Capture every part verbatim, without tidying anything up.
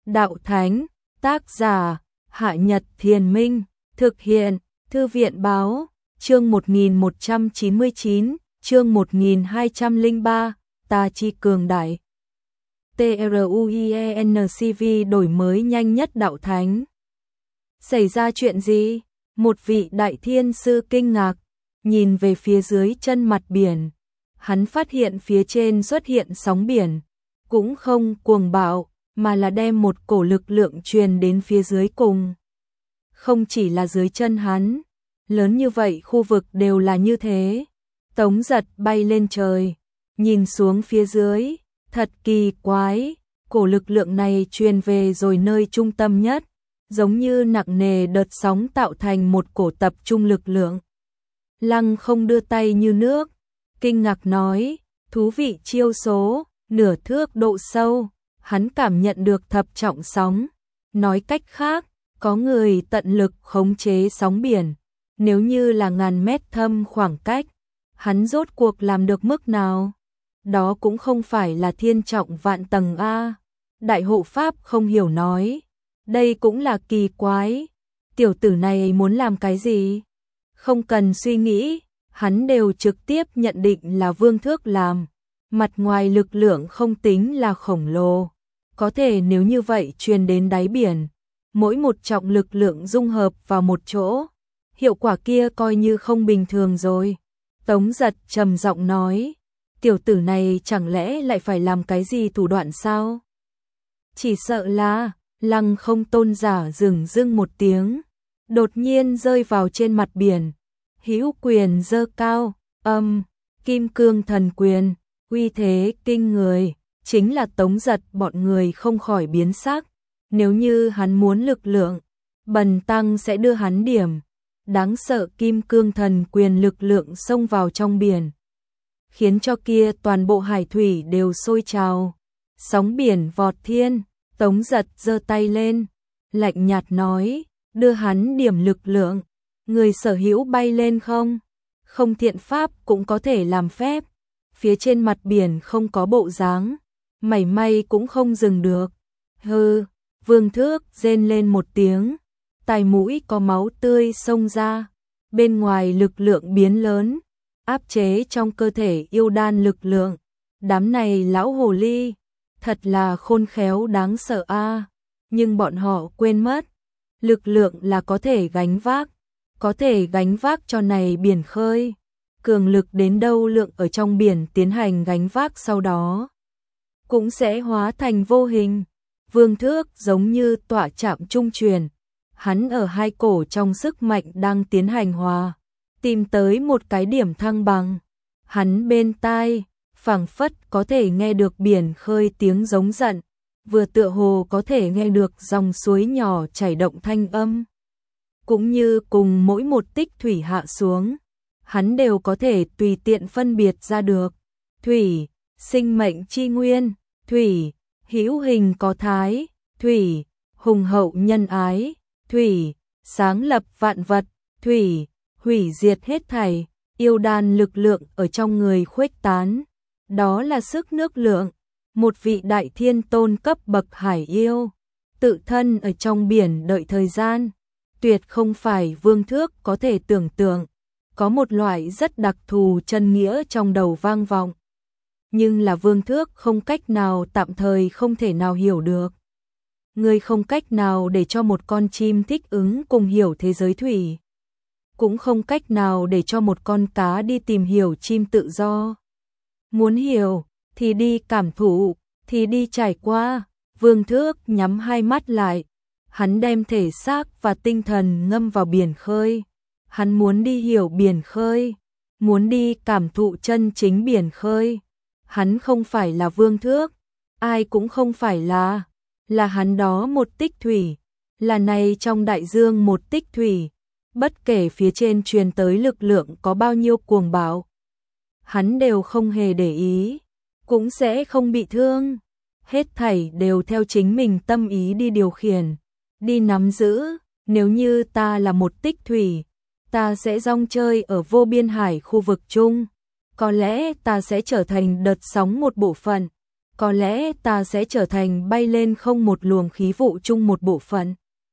Đạo Thánh, tác giả, Hạ Nhật Thiền Minh, thực hiện, Thư viện Báo, chương một nghìn một trăm chín mươi chín, chương một nghìn hai trăm lẻ ba, Ta Chi Cường Đại. TRUIENCV đổi mới nhanh nhất Đạo Thánh. Xảy ra chuyện gì? Một vị đại thiên sư kinh ngạc, nhìn về phía dưới chân mặt biển. Hắn phát hiện phía trên xuất hiện sóng biển, cũng không cuồng bạo, mà là đem một cổ lực lượng truyền đến phía dưới cùng. Không chỉ là dưới chân hắn, lớn như vậy khu vực đều là như thế. Tống Giật bay lên trời, nhìn xuống phía dưới, thật kỳ quái, cổ lực lượng này truyền về rồi nơi trung tâm nhất, giống như nặng nề đợt sóng tạo thành một cổ tập trung lực lượng. Lăng Không đưa tay như nước, kinh ngạc nói, thú vị chiêu số, nửa thước độ sâu, hắn cảm nhận được thập trọng sóng. Nói cách khác, có người tận lực khống chế sóng biển, nếu như là ngàn mét thâm khoảng cách, hắn rốt cuộc làm được mức nào? Đó cũng không phải là thiên trọng vạn tầng A. Đại hộ pháp không hiểu nói, đây cũng là kỳ quái, tiểu tử này muốn làm cái gì? Không cần suy nghĩ, hắn đều trực tiếp nhận định là Vương Thước làm. Mặt ngoài lực lượng không tính là khổng lồ, có thể nếu như vậy truyền đến đáy biển, mỗi một trọng lực lượng dung hợp vào một chỗ, hiệu quả kia coi như không bình thường rồi. Tống Giật trầm giọng nói, tiểu tử này chẳng lẽ lại phải làm cái gì thủ đoạn sao? Chỉ sợ là, Lăng Không tôn giả dừng dưng một tiếng, đột nhiên rơi vào trên mặt biển, hữu quyền giơ cao, âm, kim cương thần quyền, uy thế kinh người, chính là Tống Giật bọn người không khỏi biến sắc. Nếu như hắn muốn lực lượng, bần tăng sẽ đưa hắn điểm. Đáng sợ kim cương thần quyền lực lượng xông vào trong biển, khiến cho kia toàn bộ hải thủy đều sôi trào. Sóng biển vọt thiên, Tống Giật giơ tay lên, lạnh nhạt nói, đưa hắn điểm lực lượng, người sở hữu bay lên không? Không thiện pháp cũng có thể làm phép. Phía trên mặt biển không có bộ dáng, mảy may cũng không dừng được. Hừ, Vương Thước rên lên một tiếng, tai mũi có máu tươi xông ra, bên ngoài lực lượng biến lớn, áp chế trong cơ thể yêu đan lực lượng. Đám này lão hồ ly, thật là khôn khéo đáng sợ a. Nhưng bọn họ quên mất, lực lượng là có thể gánh vác, có thể gánh vác cho này biển khơi. Cường lực đến đâu lượng ở trong biển tiến hành gánh vác sau đó cũng sẽ hóa thành vô hình. Vương Thước giống như tọa chạm trung truyền, hắn ở hai cổ trong sức mạnh đang tiến hành hòa, tìm tới một cái điểm thăng bằng. Hắn bên tai, phảng phất có thể nghe được biển khơi tiếng giống giận, vừa tựa hồ có thể nghe được dòng suối nhỏ chảy động thanh âm. Cũng như cùng mỗi một tích thủy hạ xuống, hắn đều có thể tùy tiện phân biệt ra được. Thủy, sinh mệnh chi nguyên, thủy, hữu hình có thái, thủy, hùng hậu nhân ái, thủy, sáng lập vạn vật, thủy, hủy diệt hết thảy. Yêu đan lực lượng ở trong người khuếch tán, đó là sức nước lượng. Một vị đại thiên tôn cấp bậc hải yêu, tự thân ở trong biển đợi thời gian, tuyệt không phải Vương Thước có thể tưởng tượng. Có một loại rất đặc thù chân nghĩa trong đầu vang vọng, nhưng là Vương Thước không cách nào, tạm thời không thể nào hiểu được. Người không cách nào để cho một con chim thích ứng cùng hiểu thế giới thủy, cũng không cách nào để cho một con cá đi tìm hiểu chim tự do. Muốn hiểu thì đi cảm thụ, thì đi trải qua. Vương Thước nhắm hai mắt lại, hắn đem thể xác và tinh thần ngâm vào biển khơi. Hắn muốn đi hiểu biển khơi, muốn đi cảm thụ chân chính biển khơi. Hắn không phải là Vương Thước, ai cũng không phải là, là hắn đó một tích thủy, là này trong đại dương một tích thủy. Bất kể phía trên truyền tới lực lượng có bao nhiêu cuồng bạo, hắn đều không hề để ý, cũng sẽ không bị thương. Hết thảy đều theo chính mình tâm ý đi điều khiển, đi nắm giữ. Nếu như ta là một tích thủy, ta sẽ rong chơi ở vô biên hải khu vực chung, có lẽ ta sẽ trở thành đợt sóng một bộ phận, có lẽ ta sẽ trở thành bay lên không một luồng khí vụ chung một bộ phận.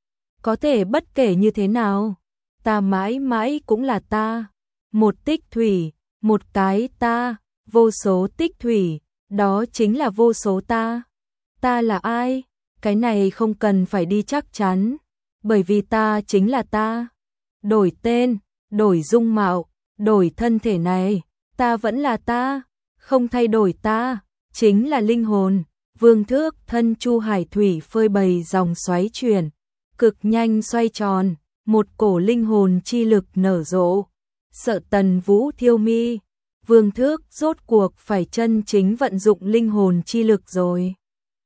Có thể bất kể như thế nào, ta mãi mãi cũng là ta. Một tích thủy, một cái ta, vô số tích thủy, đó chính là vô số ta. Ta là ai? Cái này không cần phải đi chắc chắn, bởi vì ta chính là ta. Đổi tên, đổi dung mạo, đổi thân thể này, ta vẫn là ta, không thay đổi ta, chính là linh hồn. Vương Thước thân chu hải thủy phơi bày dòng xoáy chuyển, cực nhanh xoay tròn, một cổ linh hồn chi lực nở rộ. Sợ Tần Vũ thiêu mi, Vương Thước rốt cuộc phải chân chính vận dụng linh hồn chi lực rồi.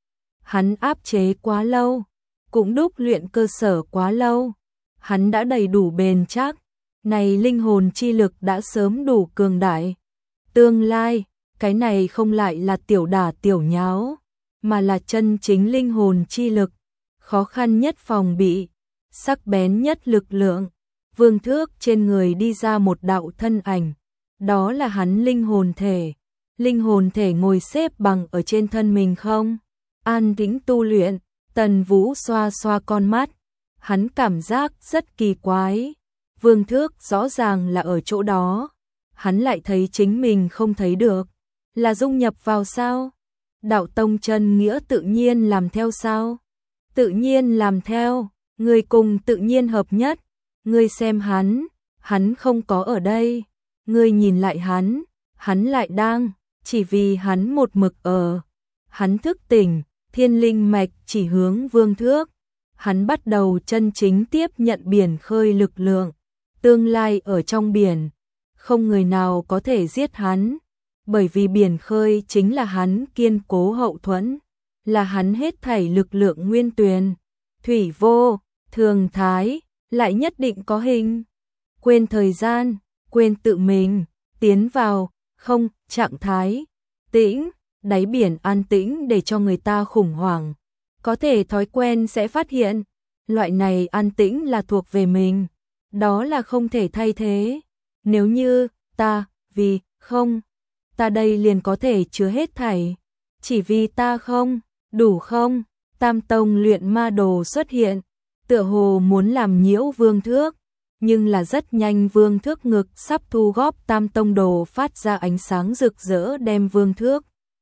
Hắn áp chế quá lâu, cũng đúc luyện cơ sở quá lâu, hắn đã đầy đủ bền chắc, này linh hồn chi lực đã sớm đủ cường đại. Tương lai, cái này không lại là tiểu đả tiểu nháo, mà là chân chính linh hồn chi lực, khó khăn nhất phòng bị, sắc bén nhất lực lượng. Vương Thước trên người đi ra một đạo thân ảnh, đó là hắn linh hồn thể. Linh hồn thể ngồi xếp bằng ở trên thân mình không? An tĩnh tu luyện, Tần Vũ xoa xoa con mắt, hắn cảm giác rất kỳ quái. Vương Thước rõ ràng là ở chỗ đó, hắn lại thấy chính mình không thấy được, là dung nhập vào sao? Đạo tông chân nghĩa tự nhiên làm theo sao? Tự nhiên làm theo, người cùng tự nhiên hợp nhất. Ngươi xem hắn, hắn không có ở đây. Ngươi nhìn lại hắn, hắn lại đang, chỉ vì hắn một mực ở. Hắn thức tỉnh, thiên linh mạch chỉ hướng Vương Thước. Hắn bắt đầu chân chính tiếp nhận biển khơi lực lượng. Tương lai ở trong biển, không người nào có thể giết hắn. Bởi vì biển khơi chính là hắn kiên cố hậu thuẫn, là hắn hết thảy lực lượng nguyên tuyền. Thủy vô, thường thái, lại nhất định có hình. Quên thời gian, quên tự mình, tiến vào, không, trạng thái, tĩnh, đáy biển an tĩnh để cho người ta khủng hoảng. Có thể thói quen sẽ phát hiện, loại này an tĩnh là thuộc về mình, đó là không thể thay thế. Nếu như, ta, vì, không, ta đây liền có thể chứa hết thảy. Chỉ vì ta không, đủ không, Tam Tông luyện ma đồ xuất hiện, tựa hồ muốn làm nhiễu Vương Thước, nhưng là rất nhanh Vương Thước ngực sắp thu góp Tam Tông đồ phát ra ánh sáng rực rỡ đem Vương Thước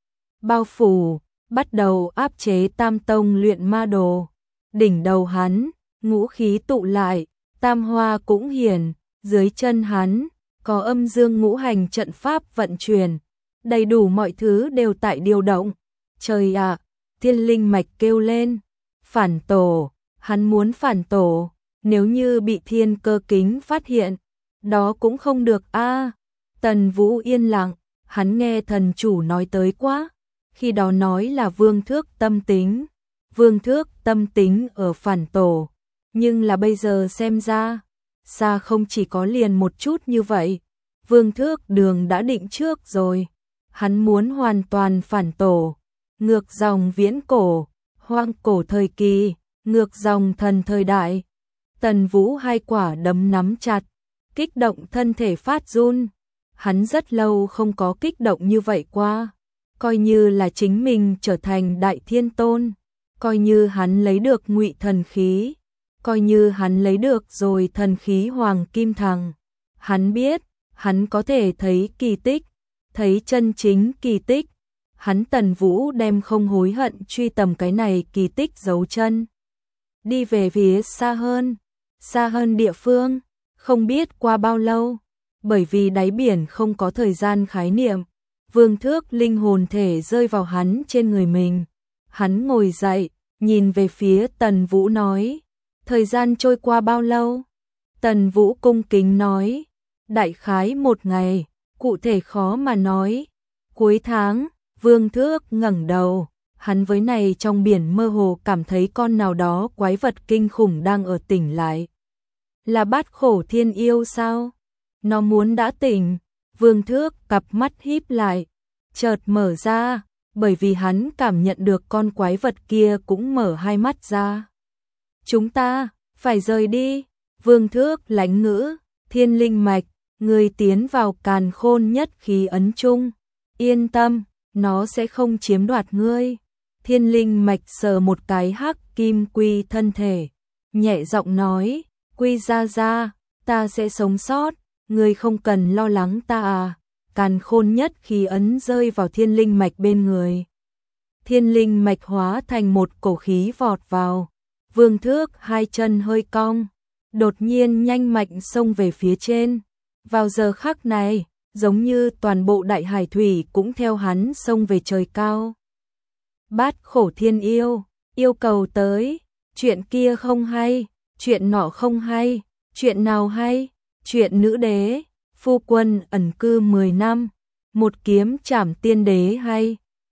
bao phủ, bắt đầu áp chế Tam Tông luyện ma đồ. Đỉnh đầu hắn, ngũ khí tụ lại, tam hoa cũng hiển, dưới chân hắn, có âm dương ngũ hành trận pháp vận chuyển, đầy đủ mọi thứ đều tại điều động. Trời ạ, thiên linh mạch kêu lên, phản tổ. Hắn muốn phản tổ, nếu như bị thiên cơ kính phát hiện, đó cũng không được a. À, Tần Vũ yên lặng, hắn nghe thần chủ nói tới quá, khi đó nói là Vương Thước tâm tính, Vương Thước tâm tính ở phản tổ, nhưng là bây giờ xem ra, xa không chỉ có liền một chút như vậy, Vương Thước đường đã định trước rồi, hắn muốn hoàn toàn phản tổ, ngược dòng viễn cổ, hoang cổ thời kỳ. Ngược dòng thần thời đại. Tần Vũ hai quả đấm nắm chặt, kích động thân thể phát run. Hắn rất lâu không có kích động như vậy qua, coi như là chính mình trở thành đại thiên tôn, coi như hắn lấy được ngụy thần khí, coi như hắn lấy được rồi thần khí hoàng kim thằng. Hắn biết, hắn có thể thấy kỳ tích, thấy chân chính kỳ tích. Hắn Tần Vũ đem không hối hận truy tầm cái này kỳ tích dấu chân. Đi về phía xa hơn, xa hơn địa phương, không biết qua bao lâu, bởi vì đáy biển không có thời gian khái niệm, Vương Thước linh hồn thể rơi vào hắn trên người mình. Hắn ngồi dậy, nhìn về phía Tần Vũ nói, thời gian trôi qua bao lâu? Tần Vũ cung kính nói, đại khái một ngày, cụ thể khó mà nói, cuối tháng. Vương Thước ngẩng đầu. Hắn với này trong biển mơ hồ cảm thấy con nào đó quái vật kinh khủng đang ở tỉnh lại. Là Bát Khổ Thiên Yêu sao? Nó muốn đã tỉnh. Vương Thước cặp mắt híp lại, chợt mở ra, bởi vì hắn cảm nhận được con quái vật kia cũng mở hai mắt ra. Chúng ta, phải rời đi. Vương Thước lãnh ngữ, thiên linh mạch, người tiến vào càn khôn nhất khí ấn chung. Yên tâm. nó sẽ không chiếm đoạt ngươi. Thiên linh mạch sờ một cái hắc kim quy thân thể, nhẹ giọng nói, Quy gia gia, ta sẽ sống sót, ngươi không cần lo lắng ta à. Càn khôn nhất khí ấn rơi vào thiên linh mạch bên người. Thiên linh mạch hóa thành một cổ khí vọt vào. Vương Thước hai chân hơi cong, đột nhiên nhanh mạnh xông về phía trên. Vào giờ khắc này, giống như toàn bộ đại hải thủy cũng theo hắn xông về trời cao. Bát khổ thiên yêu, yêu cầu tới, chuyện kia không hay, chuyện nọ không hay, chuyện nào hay, chuyện nữ đế, phu quân ẩn cư mười năm, một kiếm trảm tiên đế hay.